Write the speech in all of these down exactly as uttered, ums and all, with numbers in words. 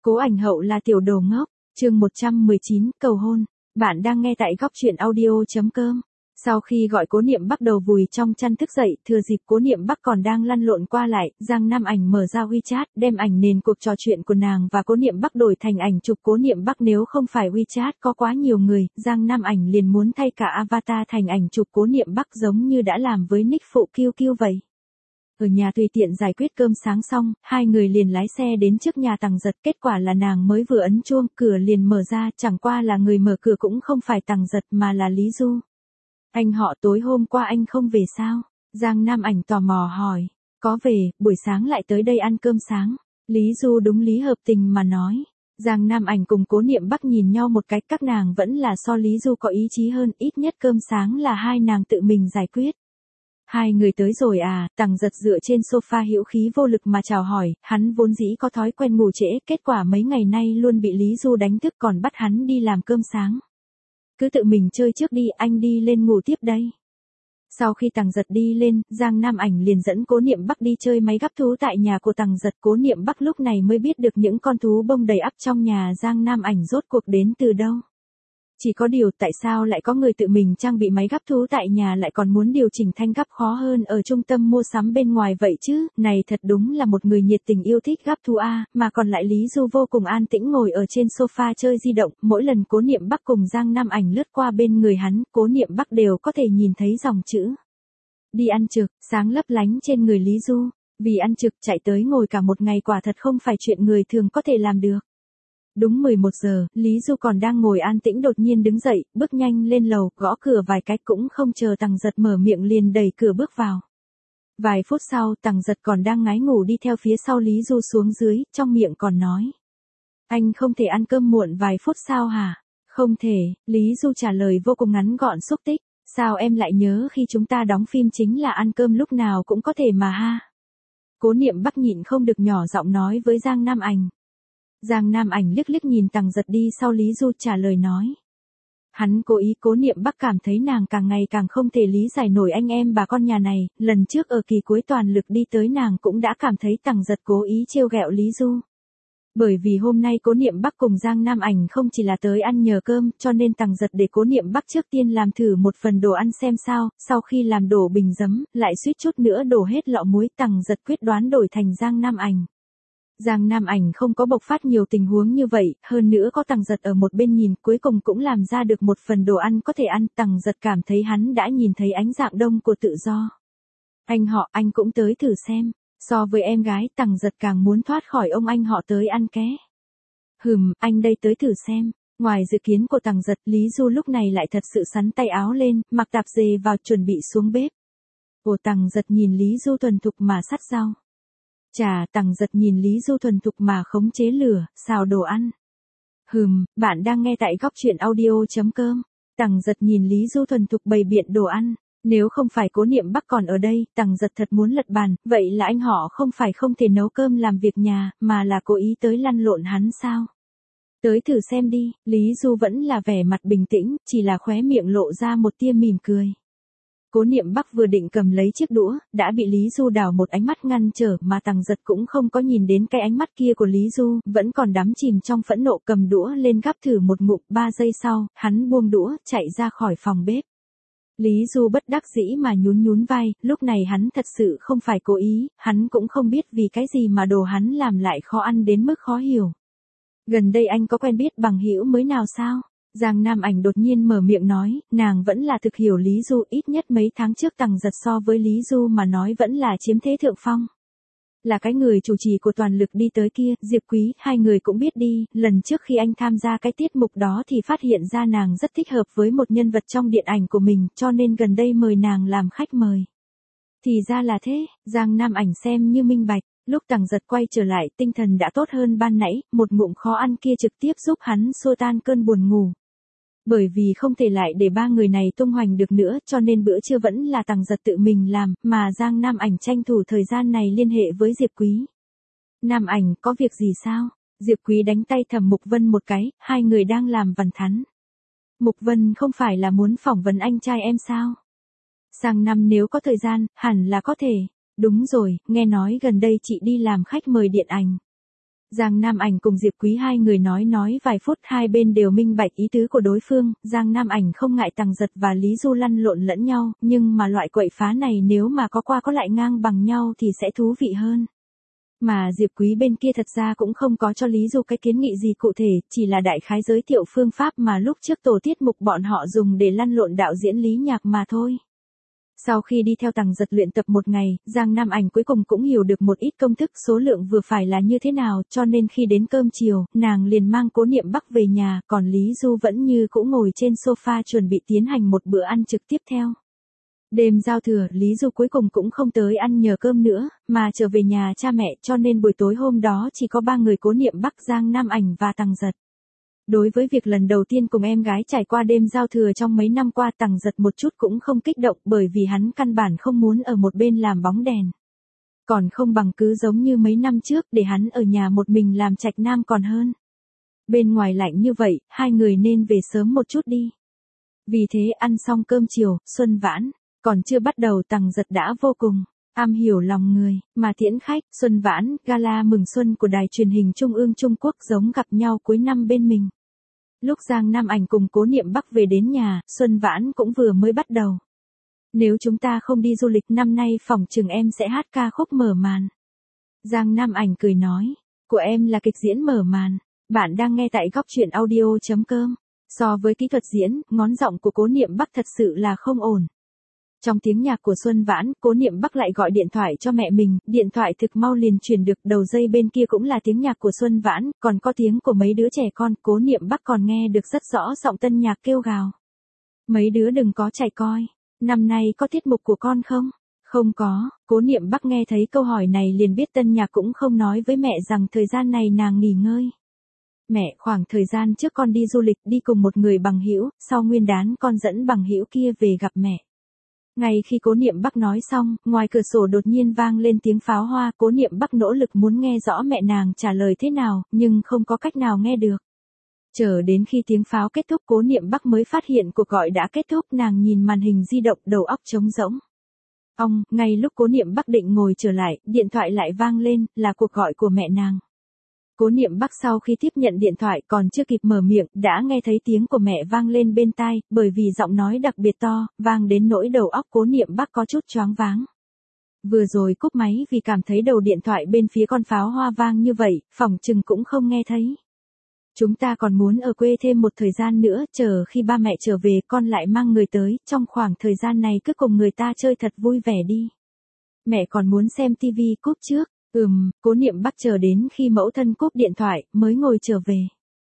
Cố Ảnh Hậu là tiểu đồ ngốc, chương một trăm mười chín, cầu hôn. Bạn đang nghe tại góc truyện audio.com. Sau khi gọi Cố Niệm Bắc đầu vùi trong chăn thức dậy, thừa dịp Cố Niệm Bắc còn đang lăn lộn qua lại, Giang Nam Ảnh mở ra WeChat, đem ảnh nền cuộc trò chuyện của nàng và Cố Niệm Bắc đổi thành ảnh chụp Cố Niệm Bắc. Nếu không phải WeChat có quá nhiều người, Giang Nam Ảnh liền muốn thay cả avatar thành ảnh chụp Cố Niệm Bắc giống như đã làm với nick phụ Kiêu Kiêu vậy. Ở nhà tùy tiện giải quyết cơm sáng xong, hai người liền lái xe đến trước nhà Tằng Giật, kết quả là nàng mới vừa ấn chuông, cửa liền mở ra, chẳng qua là người mở cửa cũng không phải Tằng Giật mà là Lý Du. Anh họ tối hôm qua anh không về sao? Giang Nam Ảnh tò mò hỏi. Có về, buổi sáng lại tới đây ăn cơm sáng. Lý Du đúng lý hợp tình mà nói. Giang Nam Ảnh cùng Cố Niệm Bắc nhìn nhau một cái, các nàng vẫn là so Lý Du có ý chí hơn, ít nhất cơm sáng là hai nàng tự mình giải quyết. Hai người tới rồi à? Tằng Giật dựa trên sofa hữu khí vô lực mà chào hỏi, hắn vốn dĩ có thói quen ngủ trễ, kết quả mấy ngày nay luôn bị Lý Du đánh thức còn bắt hắn đi làm cơm sáng. Cứ tự mình chơi trước đi, anh đi lên ngủ tiếp đây. Sau khi Tằng Giật đi lên, Giang Nam Ảnh liền dẫn Cố Niệm Bắc đi chơi máy gắp thú tại nhà của Tằng Giật. Cố Niệm Bắc lúc này mới biết được những con thú bông đầy ắp trong nhà Giang Nam Ảnh rốt cuộc đến từ đâu. Chỉ có điều tại sao lại có người tự mình trang bị máy gắp thú tại nhà lại còn muốn điều chỉnh thanh gắp khó hơn ở trung tâm mua sắm bên ngoài vậy chứ, này thật đúng là một người nhiệt tình yêu thích gắp thú a, mà còn lại Lý Du vô cùng an tĩnh ngồi ở trên sofa chơi di động, mỗi lần Cố Niệm Bắc cùng Giang Nam Ảnh lướt qua bên người hắn, Cố Niệm Bắc đều có thể nhìn thấy dòng chữ đi ăn trực, sáng lấp lánh trên người Lý Du, vì ăn trực chạy tới ngồi cả một ngày quả thật không phải chuyện người thường có thể làm được. Đúng mười một giờ, Lý Du còn đang ngồi an tĩnh đột nhiên đứng dậy, bước nhanh lên lầu, gõ cửa vài cái cũng không chờ Tằng Giật mở miệng liền đẩy cửa bước vào. Vài phút sau, Tằng Giật còn đang ngái ngủ đi theo phía sau Lý Du xuống dưới, trong miệng còn nói. Anh không thể ăn cơm muộn vài phút sao hả? Không thể, Lý Du trả lời vô cùng ngắn gọn xúc tích. Sao em lại nhớ khi chúng ta đóng phim chính là ăn cơm lúc nào cũng có thể mà ha? Cố Niệm Bắc nhịn không được nhỏ giọng nói với Giang Nam Ảnh. Giang Nam Ảnh liếc liếc nhìn Tằng Giật đi sau Lý Du trả lời nói. Hắn cố ý. Cố Niệm Bắc cảm thấy nàng càng ngày càng không thể lý giải nổi anh em bà con nhà này, lần trước ở kỳ cuối toàn lực đi tới nàng cũng đã cảm thấy Tằng Giật cố ý trêu ghẹo Lý Du. Bởi vì hôm nay Cố Niệm Bắc cùng Giang Nam Ảnh không chỉ là tới ăn nhờ cơm, cho nên Tằng Giật để Cố Niệm Bắc trước tiên làm thử một phần đồ ăn xem sao, sau khi làm đổ bình giấm, lại suýt chút nữa đổ hết lọ muối, Tằng Giật quyết đoán đổi thành Giang Nam Ảnh. Giang Nam Ảnh không có bộc phát nhiều tình huống như vậy, hơn nữa có Tằng Giật ở một bên nhìn, cuối cùng cũng làm ra được một phần đồ ăn có thể ăn. Tằng Giật cảm thấy hắn đã nhìn thấy ánh dạng đông của tự do. Anh họ, anh cũng tới thử xem. So với em gái, Tằng Giật càng muốn thoát khỏi ông anh họ tới ăn ké. Hừm, anh đây tới thử xem. Ngoài dự kiến của Tằng Giật, Lý Du lúc này lại thật sự sắn tay áo lên, mặc tạp dề vào chuẩn bị xuống bếp. Ồ, Tằng Giật nhìn Lý Du thuần thục mà sắt rau. Chà, Tằng Giật nhìn Lý Du thuần thục mà khống chế lửa, xào đồ ăn. Hừm, bạn đang nghe tại góc truyện audio.com. Tằng Giật nhìn Lý Du thuần thục bày biện đồ ăn. Nếu không phải Cố Niệm Bắc còn ở đây, Tằng Giật thật muốn lật bàn, vậy là anh họ không phải không thể nấu cơm làm việc nhà, mà là cố ý tới lăn lộn hắn sao? Tới thử xem đi, Lý Du vẫn là vẻ mặt bình tĩnh, chỉ là khóe miệng lộ ra một tia mỉm cười. Cố Niệm Bắc vừa định cầm lấy chiếc đũa, đã bị Lý Du đảo một ánh mắt ngăn trở, mà Tằng Giật cũng không có nhìn đến cái ánh mắt kia của Lý Du, vẫn còn đắm chìm trong phẫn nộ, cầm đũa lên gắp thử một ngụm. Ba giây sau, hắn buông đũa, chạy ra khỏi phòng bếp. Lý Du bất đắc dĩ mà nhún nhún vai, lúc này hắn thật sự không phải cố ý, hắn cũng không biết vì cái gì mà đồ hắn làm lại khó ăn đến mức khó hiểu. Gần đây anh có quen biết bằng hữu mới nào sao? Giang Nam Ảnh đột nhiên mở miệng nói, nàng vẫn là thực hiểu Lý Du, ít nhất mấy tháng trước Tằng Giật so với Lý Du mà nói vẫn là chiếm thế thượng phong. Là cái người chủ trì của toàn lực đi tới kia, Diệp Quý, hai người cũng biết đi, lần trước khi anh tham gia cái tiết mục đó thì phát hiện ra nàng rất thích hợp với một nhân vật trong điện ảnh của mình, cho nên gần đây mời nàng làm khách mời. Thì ra là thế, Giang Nam Ảnh xem như minh bạch. Lúc Tằng Giật quay trở lại, tinh thần đã tốt hơn ban nãy, một ngụm khó ăn kia trực tiếp giúp hắn xua tan cơn buồn ngủ. Bởi vì không thể lại để ba người này tung hoành được nữa, cho nên bữa trưa vẫn là Tằng Giật tự mình làm, mà Giang Nam Ảnh tranh thủ thời gian này liên hệ với Diệp Quý. Nam Ảnh, có việc gì sao? Diệp Quý đánh tay Thẩm Mục Vân một cái, hai người đang làm vằn thắn. Mục Vân không phải là muốn phỏng vấn anh trai em sao? Sang năm nếu có thời gian, hẳn là có thể. Đúng rồi, nghe nói gần đây chị đi làm khách mời điện ảnh. Giang Nam Ảnh cùng Diệp Quý hai người nói nói vài phút, hai bên đều minh bạch ý tứ của đối phương, Giang Nam Ảnh không ngại Tằng Giật và Lý Du lăn lộn lẫn nhau, nhưng mà loại quậy phá này nếu mà có qua có lại ngang bằng nhau thì sẽ thú vị hơn. Mà Diệp Quý bên kia thật ra cũng không có cho Lý Du cái kiến nghị gì cụ thể, chỉ là đại khái giới thiệu phương pháp mà lúc trước tổ tiết mục bọn họ dùng để lăn lộn đạo diễn Lý Nhạc mà thôi. Sau khi đi theo Tằng Giật luyện tập một ngày, Giang Nam Ảnh cuối cùng cũng hiểu được một ít công thức số lượng vừa phải là như thế nào, cho nên khi đến cơm chiều, nàng liền mang Cố Niệm Bắc về nhà, còn Lý Du vẫn như cũ ngồi trên sofa chuẩn bị tiến hành một bữa ăn trực tiếp theo. Đêm giao thừa, Lý Du cuối cùng cũng không tới ăn nhờ cơm nữa, mà trở về nhà cha mẹ, cho nên buổi tối hôm đó chỉ có ba người Cố Niệm Bắc, Giang Nam Ảnh và Tằng Giật. Đối với việc lần đầu tiên cùng em gái trải qua đêm giao thừa trong mấy năm qua, Tằng Giật một chút cũng không kích động, bởi vì hắn căn bản không muốn ở một bên làm bóng đèn. Còn không bằng cứ giống như mấy năm trước, để hắn ở nhà một mình làm trạch nam còn hơn. Bên ngoài lạnh như vậy, hai người nên về sớm một chút đi. Vì thế ăn xong cơm chiều, Xuân Vãn còn chưa bắt đầu, Tằng Giật đã vô cùng am hiểu lòng người, mà tiễn khách. Xuân Vãn, gala mừng xuân của đài truyền hình Trung ương Trung Quốc giống gặp nhau cuối năm bên mình. Lúc Giang Nam Ảnh cùng Cố Niệm Bắc về đến nhà, Xuân Vãn cũng vừa mới bắt đầu. Nếu chúng ta không đi du lịch năm nay phỏng chừng em sẽ hát ca khúc mở màn. Giang Nam Ảnh cười nói, của em là kịch diễn mở màn. Bạn đang nghe tại góc truyện audio chấm com. So với kỹ thuật diễn, ngón giọng của Cố Niệm Bắc thật sự là không ổn. Trong tiếng nhạc của Xuân Vãn, Cố Niệm Bắc lại gọi điện thoại cho mẹ mình, điện thoại thực mau liền truyền được, đầu dây bên kia cũng là tiếng nhạc của Xuân Vãn, còn có tiếng của mấy đứa trẻ con, Cố Niệm Bắc còn nghe được rất rõ giọng tân nhạc kêu gào. Mấy đứa đừng có chạy coi, năm nay có tiết mục của con không? Không có. Cố Niệm Bắc nghe thấy câu hỏi này liền biết tân nhạc cũng không nói với mẹ rằng thời gian này nàng nghỉ ngơi. Mẹ, khoảng thời gian trước con đi du lịch, đi cùng một người bằng hữu, sau Nguyên đán con dẫn bằng hữu kia về gặp mẹ. Ngay khi Cố Niệm Bắc nói xong, ngoài cửa sổ đột nhiên vang lên tiếng pháo hoa, Cố Niệm Bắc nỗ lực muốn nghe rõ mẹ nàng trả lời thế nào, nhưng không có cách nào nghe được. Chờ đến khi tiếng pháo kết thúc, Cố Niệm Bắc mới phát hiện cuộc gọi đã kết thúc, nàng nhìn màn hình di động, đầu óc trống rỗng. Ong, ngay lúc Cố Niệm Bắc định ngồi trở lại, điện thoại lại vang lên, là cuộc gọi của mẹ nàng. Cố Niệm Bắc sau khi tiếp nhận điện thoại còn chưa kịp mở miệng, đã nghe thấy tiếng của mẹ vang lên bên tai, bởi vì giọng nói đặc biệt to, vang đến nỗi đầu óc Cố Niệm Bắc có chút choáng váng. Vừa rồi cúp máy vì cảm thấy đầu điện thoại bên phía con pháo hoa vang như vậy, phỏng chừng cũng không nghe thấy. Chúng ta còn muốn ở quê thêm một thời gian nữa, chờ khi ba mẹ trở về con lại mang người tới, trong khoảng thời gian này cứ cùng người ta chơi thật vui vẻ đi. Mẹ còn muốn xem tivi, cúp trước. Ừm, Cố Niệm Bắc chờ đến khi mẫu thân cúp điện thoại, mới ngồi trở về.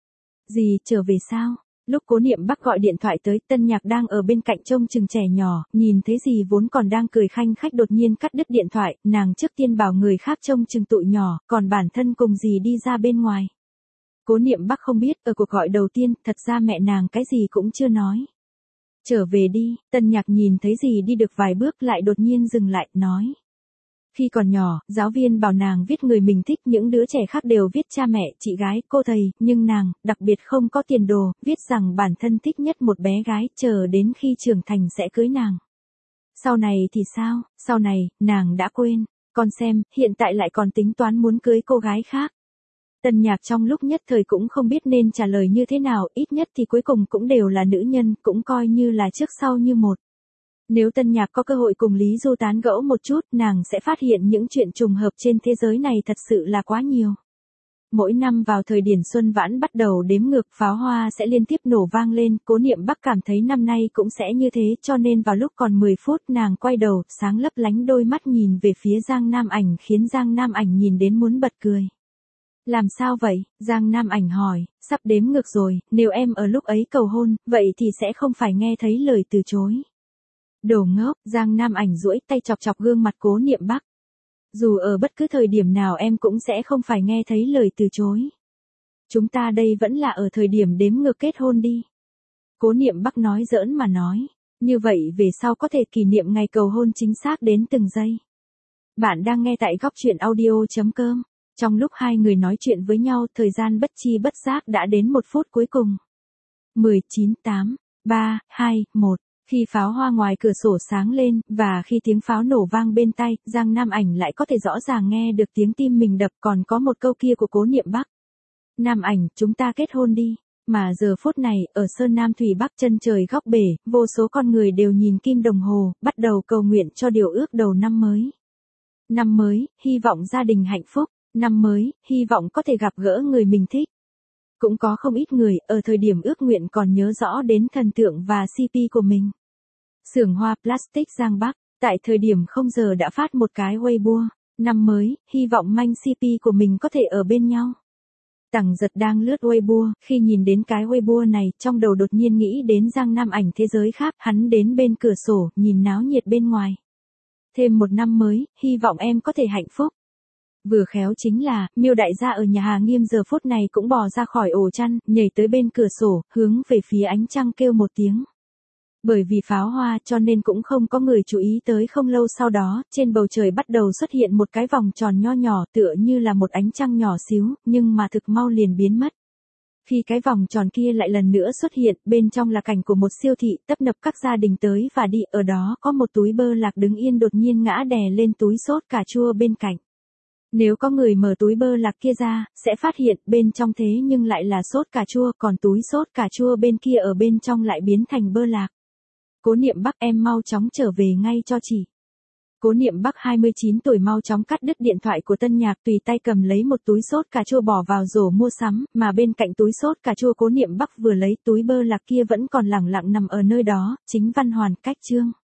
Gì, trở về sao? Lúc Cố Niệm Bắc gọi điện thoại tới, tân nhạc đang ở bên cạnh trông chừng trẻ nhỏ, nhìn thấy gì vốn còn đang cười khanh khách đột nhiên cắt đứt điện thoại, nàng trước tiên bảo người khác trông chừng tụi nhỏ, còn bản thân cùng gì đi ra bên ngoài. Cố Niệm Bắc không biết, ở cuộc gọi đầu tiên, thật ra mẹ nàng cái gì cũng chưa nói. Trở về đi, tân nhạc nhìn thấy gì đi được vài bước lại đột nhiên dừng lại, nói. Khi còn nhỏ, giáo viên bảo nàng viết người mình thích, những đứa trẻ khác đều viết cha mẹ, chị gái, cô thầy, nhưng nàng, đặc biệt không có tiền đồ, viết rằng bản thân thích nhất một bé gái, chờ đến khi trưởng thành sẽ cưới nàng. Sau này thì sao? Sau này, nàng đã quên. Con xem, hiện tại lại còn tính toán muốn cưới cô gái khác. Tân nhạc trong lúc nhất thời cũng không biết nên trả lời như thế nào, ít nhất thì cuối cùng cũng đều là nữ nhân, cũng coi như là trước sau như một. Nếu tân nhạc có cơ hội cùng Lý Du tán gẫu một chút, nàng sẽ phát hiện những chuyện trùng hợp trên thế giới này thật sự là quá nhiều. Mỗi năm vào thời điểm Xuân Vãn bắt đầu đếm ngược, pháo hoa sẽ liên tiếp nổ vang lên, Cố Niệm Bắc cảm thấy năm nay cũng sẽ như thế, cho nên vào lúc còn mười phút nàng quay đầu, sáng lấp lánh đôi mắt nhìn về phía Giang Nam Ảnh khiến Giang Nam Ảnh nhìn đến muốn bật cười. Làm sao vậy? Giang Nam Ảnh hỏi, sắp đếm ngược rồi, nếu em ở lúc ấy cầu hôn, vậy thì sẽ không phải nghe thấy lời từ chối. Đồ ngốc, Giang Nam Ảnh duỗi tay chọc chọc gương mặt Cố Niệm Bắc. Dù ở bất cứ thời điểm nào em cũng sẽ không phải nghe thấy lời từ chối. Chúng ta đây vẫn là ở thời điểm đếm ngược kết hôn đi. Cố Niệm Bắc nói giỡn mà nói, như vậy về sau có thể kỷ niệm ngày cầu hôn chính xác đến từng giây. Bạn đang nghe tại góc truyện audio chấm com. Trong lúc hai người nói chuyện với nhau, thời gian bất chi bất giác đã đến một phút cuối cùng. mười chín, tám, ba, hai, một. Khi pháo hoa ngoài cửa sổ sáng lên, và khi tiếng pháo nổ vang bên tai, Giang Nam Ảnh lại có thể rõ ràng nghe được tiếng tim mình đập, còn có một câu kia của Cố Niệm Bắc. Nam Ảnh, chúng ta kết hôn đi. Mà giờ phút này, ở Sơn Nam Thủy Bắc chân trời góc bể, vô số con người đều nhìn kim đồng hồ, bắt đầu cầu nguyện cho điều ước đầu năm mới. Năm mới, hy vọng gia đình hạnh phúc. Năm mới, hy vọng có thể gặp gỡ người mình thích. Cũng có không ít người, ở thời điểm ước nguyện còn nhớ rõ đến thần tượng và xê pê của mình. Xưởng hoa plastic Giang Bắc, tại thời điểm không giờ đã phát một cái Weibo. Năm mới, hy vọng manh xê pê của mình có thể ở bên nhau. Tằng Giật đang lướt Weibo, khi nhìn đến cái Weibo này, trong đầu đột nhiên nghĩ đến Giang Nam Ảnh thế giới khác, hắn đến bên cửa sổ, nhìn náo nhiệt bên ngoài. Thêm một năm mới, hy vọng em có thể hạnh phúc. Vừa khéo chính là, Miêu đại gia ở nhà Hà Nghiêm giờ phút này cũng bò ra khỏi ổ chăn, nhảy tới bên cửa sổ, hướng về phía ánh trăng kêu một tiếng. Bởi vì pháo hoa cho nên cũng không có người chú ý tới, không lâu sau đó, trên bầu trời bắt đầu xuất hiện một cái vòng tròn nho nhỏ tựa như là một ánh trăng nhỏ xíu, nhưng mà thực mau liền biến mất. Khi cái vòng tròn kia lại lần nữa xuất hiện, bên trong là cảnh của một siêu thị, tấp nập các gia đình tới và đi, ở đó có một túi bơ lạc đứng yên đột nhiên ngã đè lên túi sốt cà chua bên cạnh. Nếu có người mở túi bơ lạc kia ra, sẽ phát hiện bên trong thế nhưng lại là sốt cà chua, còn túi sốt cà chua bên kia ở bên trong lại biến thành bơ lạc. Cố Niệm Bắc, em mau chóng trở về ngay cho chị. Cố Niệm Bắc hai mươi chín tuổi mau chóng cắt đứt điện thoại của Tân Nhạc, tùy tay cầm lấy một túi sốt cà chua bỏ vào rổ mua sắm, mà bên cạnh túi sốt cà chua Cố Niệm Bắc vừa lấy túi bơ lạc kia vẫn còn lẳng lặng nằm ở nơi đó, chính văn hoàn cách chương.